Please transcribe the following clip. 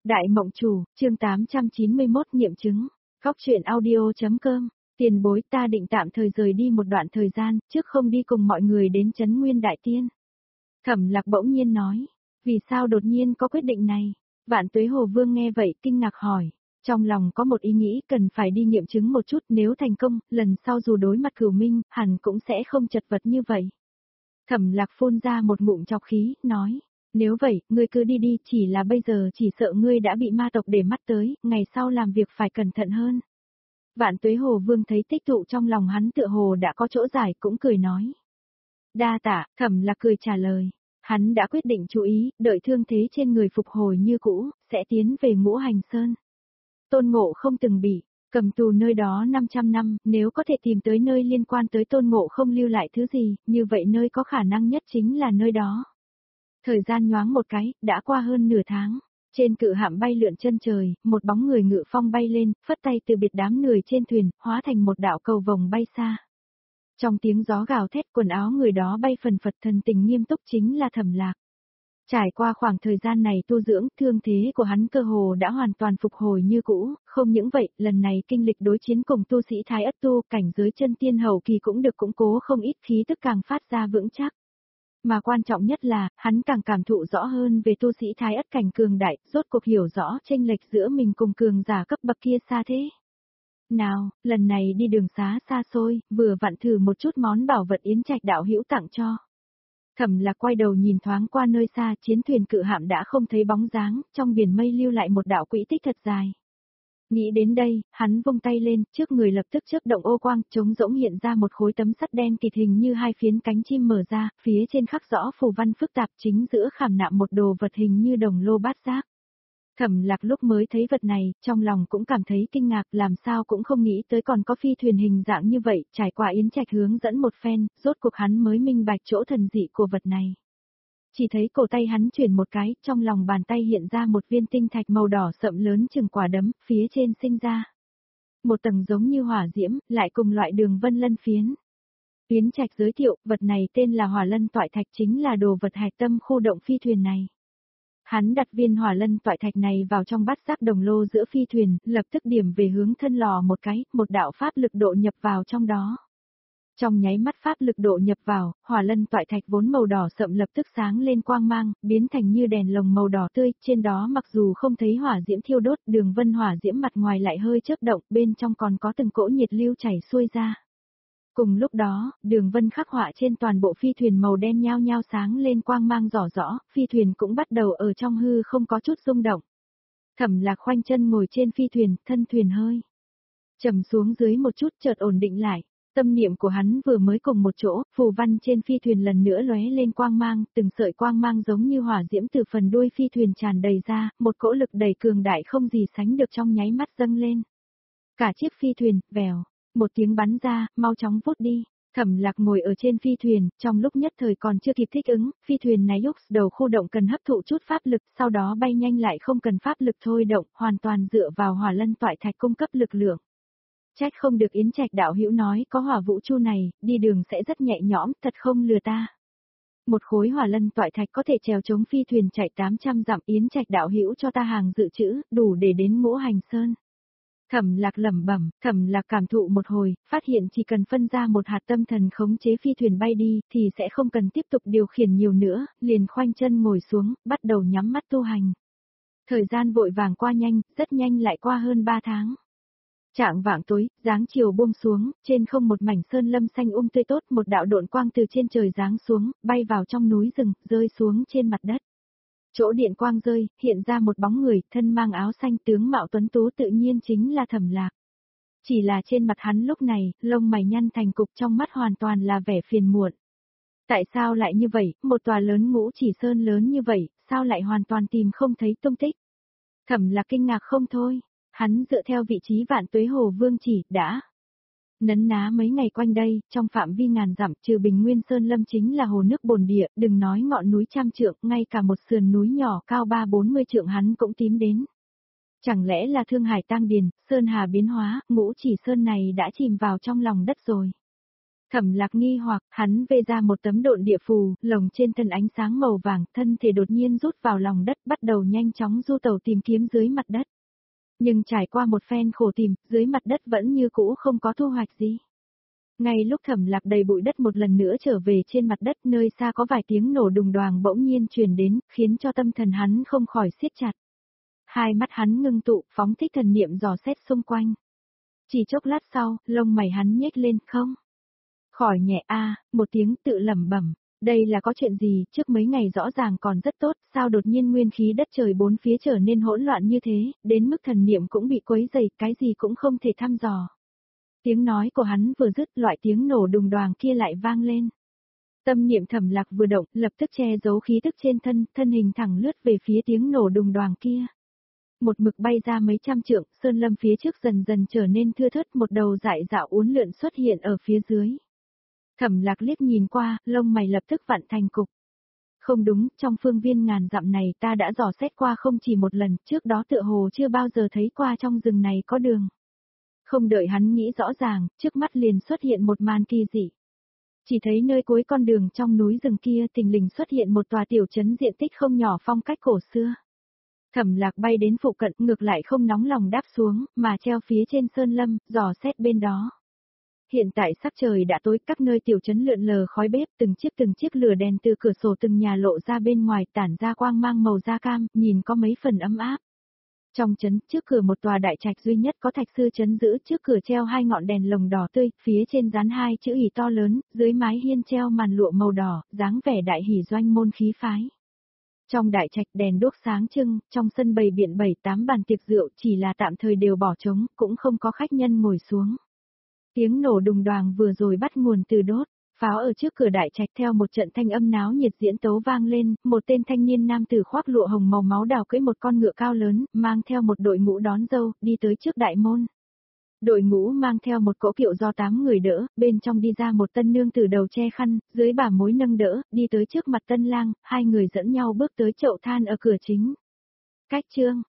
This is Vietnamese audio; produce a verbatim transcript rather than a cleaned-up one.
Đại Mộng Chủ, chương tám trăm chín mươi mốt nghiệm chứng. Góc truyện audio.com. Tiền bối, ta định tạm thời rời đi một đoạn thời gian, trước không đi cùng mọi người đến Trấn Nguyên Đại Tiên. Thẩm Lạc bỗng nhiên nói. Vì sao đột nhiên có quyết định này? Vạn Tuế Hồ Vương nghe vậy kinh ngạc hỏi. Trong lòng có một ý nghĩ cần phải đi nghiệm chứng một chút, nếu thành công, lần sau dù đối mặt Cửu Minh, hẳn cũng sẽ không chật vật như vậy. Thẩm Lạc phun ra một ngụm trọc khí, nói. Nếu vậy, ngươi cứ đi đi, chỉ là bây giờ chỉ sợ ngươi đã bị ma tộc để mắt tới, ngày sau làm việc phải cẩn thận hơn. Vạn Tuế Hồ Vương thấy tích tụ trong lòng hắn tựa hồ đã có chỗ giải, cũng cười nói. Đa tạ, Thẩm Lạc cười trả lời. Hắn đã quyết định chú ý, đợi thương thế trên người phục hồi như cũ, sẽ tiến về Ngũ Hành Sơn. Tôn Ngộ không từng bị cầm tù nơi đó năm trăm năm, nếu có thể tìm tới nơi liên quan tới Tôn Ngộ không lưu lại thứ gì, như vậy nơi có khả năng nhất chính là nơi đó. Thời gian nhoáng một cái, đã qua hơn nửa tháng. Trên cự hạm bay lượn chân trời, một bóng người ngự phong bay lên, phất tay từ biệt đám người trên thuyền, hóa thành một đạo cầu vồng bay xa. Trong tiếng gió gào thét, quần áo người đó bay phần phật, thần tình nghiêm túc, chính là Thẩm Lạc. Trải qua khoảng thời gian này tu dưỡng, thương thế của hắn cơ hồ đã hoàn toàn phục hồi như cũ, không những vậy, lần này kinh lịch đối chiến cùng tu sĩ Thái Ất tu, cảnh giới chân tiên hậu kỳ cũng được củng cố không ít, khí tức càng phát ra vững chắc. Mà quan trọng nhất là, hắn càng cảm thụ rõ hơn về tu sĩ Thái Ất cảnh cường đại, rốt cuộc hiểu rõ chênh lệch giữa mình cùng cường giả cấp bậc kia xa thế. Nào, lần này đi đường xá xa xôi, vừa vặn thử một chút món bảo vật Yến Trạch đạo hữu tặng cho. Thẩm Lạc quay đầu nhìn thoáng qua nơi xa, chiến thuyền cự hạm đã không thấy bóng dáng, trong biển mây lưu lại một đạo quỹ tích thật dài. Nghĩ đến đây, hắn vung tay lên, trước người lập tức chớp động ô quang, trống rỗng hiện ra một khối tấm sắt đen kịt hình như hai phiến cánh chim mở ra, phía trên khắc rõ phù văn phức tạp, chính giữa khảm nạm một đồ vật hình như đồng lô bát giác. Thẩm Lạc lúc mới thấy vật này, trong lòng cũng cảm thấy kinh ngạc, làm sao cũng không nghĩ tới còn có phi thuyền hình dạng như vậy, trải qua Yến Trạch hướng dẫn một phen, rốt cuộc hắn mới minh bạch chỗ thần dị của vật này. Chỉ thấy cổ tay hắn chuyển một cái, trong lòng bàn tay hiện ra một viên tinh thạch màu đỏ sậm lớn chừng quả đấm, phía trên sinh ra một tầng giống như hỏa diễm, lại cùng loại đường vân lân phiến. Yến Trạch giới thiệu, vật này tên là Hỏa Lân Toại Thạch, chính là đồ vật hạch tâm khu động phi thuyền này. Hắn đặt viên Hỏa Lân Toại Thạch này vào trong bát giác đồng lô giữa phi thuyền, lập tức điểm về hướng thân lò một cái, một đạo pháp lực độ nhập vào trong đó. Trong nháy mắt pháp lực độ nhập vào, Hỏa Lân Toại Thạch vốn màu đỏ sậm lập tức sáng lên quang mang, biến thành như đèn lồng màu đỏ tươi, trên đó mặc dù không thấy hỏa diễm thiêu đốt, đường vân hỏa diễm mặt ngoài lại hơi chớp động, bên trong còn có từng cỗ nhiệt lưu chảy xuôi ra. Cùng lúc đó, đường vân khắc họa trên toàn bộ phi thuyền màu đen nhao nhao sáng lên quang mang rõ rõ, phi thuyền cũng bắt đầu ở trong hư không có chút rung động. Thẩm Lạc khoanh chân ngồi trên phi thuyền, thân thuyền hơi trầm xuống dưới một chút, chợt ổn định lại. Tâm niệm của hắn vừa mới cùng một chỗ, phù văn trên phi thuyền lần nữa lóe lên quang mang, từng sợi quang mang giống như hỏa diễm từ phần đuôi phi thuyền tràn đầy ra, một cỗ lực đầy cường đại không gì sánh được trong nháy mắt dâng lên. Cả chiếc phi thuyền, vèo, một tiếng bắn ra, mau chóng vút đi. Thẩm Lạc ngồi ở trên phi thuyền, trong lúc nhất thời còn chưa kịp thích ứng, phi thuyền này lúc đầu khu động cần hấp thụ chút pháp lực, sau đó bay nhanh lại không cần pháp lực thôi động, hoàn toàn dựa vào Hỏa Lân Toại Thạch cung cấp lực lượng. Trách không được Yến Trạch đạo hữu nói có hỏa vũ chu này, đi đường sẽ rất nhẹ nhõm, thật không lừa ta. Một khối Hỏa Lân Toại Thạch có thể trèo chống phi thuyền chạy tám trăm dặm, Yến Trạch đạo hữu cho ta hàng dự trữ, đủ để đến Ngũ Hành Sơn. Thẩm Lạc lẩm bẩm, Thẩm Lạc cảm thụ một hồi, phát hiện chỉ cần phân ra một hạt tâm thần khống chế phi thuyền bay đi, thì sẽ không cần tiếp tục điều khiển nhiều nữa, liền khoanh chân ngồi xuống, bắt đầu nhắm mắt tu hành. Thời gian vội vàng qua nhanh, rất nhanh lại qua hơn ba tháng. Trạng vạng tối, dáng chiều buông xuống, trên không một mảnh sơn lâm xanh um tươi tốt, một đạo độn quang từ trên trời giáng xuống, bay vào trong núi rừng, rơi xuống trên mặt đất. Chỗ điện quang rơi, hiện ra một bóng người, thân mang áo xanh, tướng mạo tuấn tú, tự nhiên chính là Thẩm Lạc. Chỉ là trên mặt hắn lúc này, lông mày nhăn thành cục, trong mắt hoàn toàn là vẻ phiền muộn. Tại sao lại như vậy, một tòa lớn Ngũ Chỉ Sơn lớn như vậy, sao lại hoàn toàn tìm không thấy tung tích? Thẩm Lạc kinh ngạc không thôi. Hắn dựa theo vị trí Vạn Tuế Hồ Vương chỉ, đã nấn ná mấy ngày quanh đây, trong phạm vi ngàn dặm, trừ Bình Nguyên Sơn Lâm chính là hồ nước bồn địa, đừng nói ngọn núi trăm trượng, ngay cả một sườn núi nhỏ cao ba bốn mươi trượng hắn cũng tím đến. Chẳng lẽ là Thương Hải tang điền, Sơn Hà biến hóa, Ngũ Chỉ Sơn này đã chìm vào trong lòng đất rồi. Thẩm Lạc nghi hoặc, hắn vê ra một tấm độn địa phù, lồng trên thân ánh sáng màu vàng, thân thể đột nhiên rút vào lòng đất, bắt đầu nhanh chóng du tẩu tìm kiếm dưới mặt đất. Nhưng trải qua một phen khổ tìm, dưới mặt đất vẫn như cũ không có thu hoạch gì. Ngay lúc Thẩm Lạc đầy bụi đất một lần nữa trở về trên mặt đất, nơi xa có vài tiếng nổ đùng đoàng bỗng nhiên truyền đến, khiến cho tâm thần hắn không khỏi siết chặt. Hai mắt hắn ngưng tụ, phóng thích thần niệm dò xét xung quanh. Chỉ chốc lát sau, lông mày hắn nhếch lên, không. Khỏi nhẹ a, một tiếng tự lẩm bẩm, đây là có chuyện gì, trước mấy ngày rõ ràng còn rất tốt, sao đột nhiên nguyên khí đất trời bốn phía trở nên hỗn loạn như thế, đến mức thần niệm cũng bị quấy dày, cái gì cũng không thể thăm dò. Tiếng nói của hắn vừa dứt, loại tiếng nổ đùng đoàng kia lại vang lên. Tâm niệm Thẩm Lạc vừa động, lập tức che giấu khí tức trên thân, thân hình thẳng lướt về phía tiếng nổ đùng đoàng kia. Một mực bay ra mấy trăm trượng, sơn lâm phía trước dần dần trở nên thưa thớt, một đầu dại dạo uốn lượn xuất hiện ở phía dưới. Thẩm Lạc liếc nhìn qua, lông mày lập tức vặn thành cục. Không đúng, trong phương viên ngàn dặm này ta đã dò xét qua không chỉ một lần, trước đó tựa hồ chưa bao giờ thấy qua trong rừng này có đường. Không đợi hắn nghĩ rõ ràng, trước mắt liền xuất hiện một màn kỳ dị. Chỉ thấy nơi cuối con đường trong núi rừng kia thình lình xuất hiện một tòa tiểu trấn diện tích không nhỏ phong cách cổ xưa. Thẩm Lạc bay đến phụ cận, ngược lại không nóng lòng đáp xuống, mà treo phía trên sơn lâm, dò xét bên đó. Hiện tại sắc trời đã tối, các nơi tiểu trấn lượn lờ khói bếp, từng chiếc từng chiếc lửa đèn từ cửa sổ từng nhà lộ ra bên ngoài, tản ra quang mang màu da cam, nhìn có mấy phần ấm áp. Trong trấn, trước cửa một tòa đại trạch duy nhất có thạch sư trấn giữ, trước cửa treo hai ngọn đèn lồng đỏ tươi, phía trên dán hai chữ ỷ to lớn, dưới mái hiên treo màn lụa màu đỏ, dáng vẻ đại hỷ doanh môn khí phái. Trong đại trạch đèn đuốc sáng trưng, trong sân bày biện bảy tám bàn tiệc rượu, chỉ là tạm thời đều bỏ trống, cũng không có khách nhân ngồi xuống. Tiếng nổ đùng đoàng vừa rồi bắt nguồn từ đốt, pháo ở trước cửa đại trạch theo một trận thanh âm náo nhiệt diễn tấu vang lên, một tên thanh niên nam tử khoác lụa hồng màu máu đào cưỡi một con ngựa cao lớn, mang theo một đội ngũ đón dâu, đi tới trước đại môn. Đội ngũ mang theo một cỗ kiệu do tám người đỡ, bên trong đi ra một tân nương tử đầu che khăn, dưới bà mối nâng đỡ, đi tới trước mặt tân lang, hai người dẫn nhau bước tới chậu than ở cửa chính. Cách chương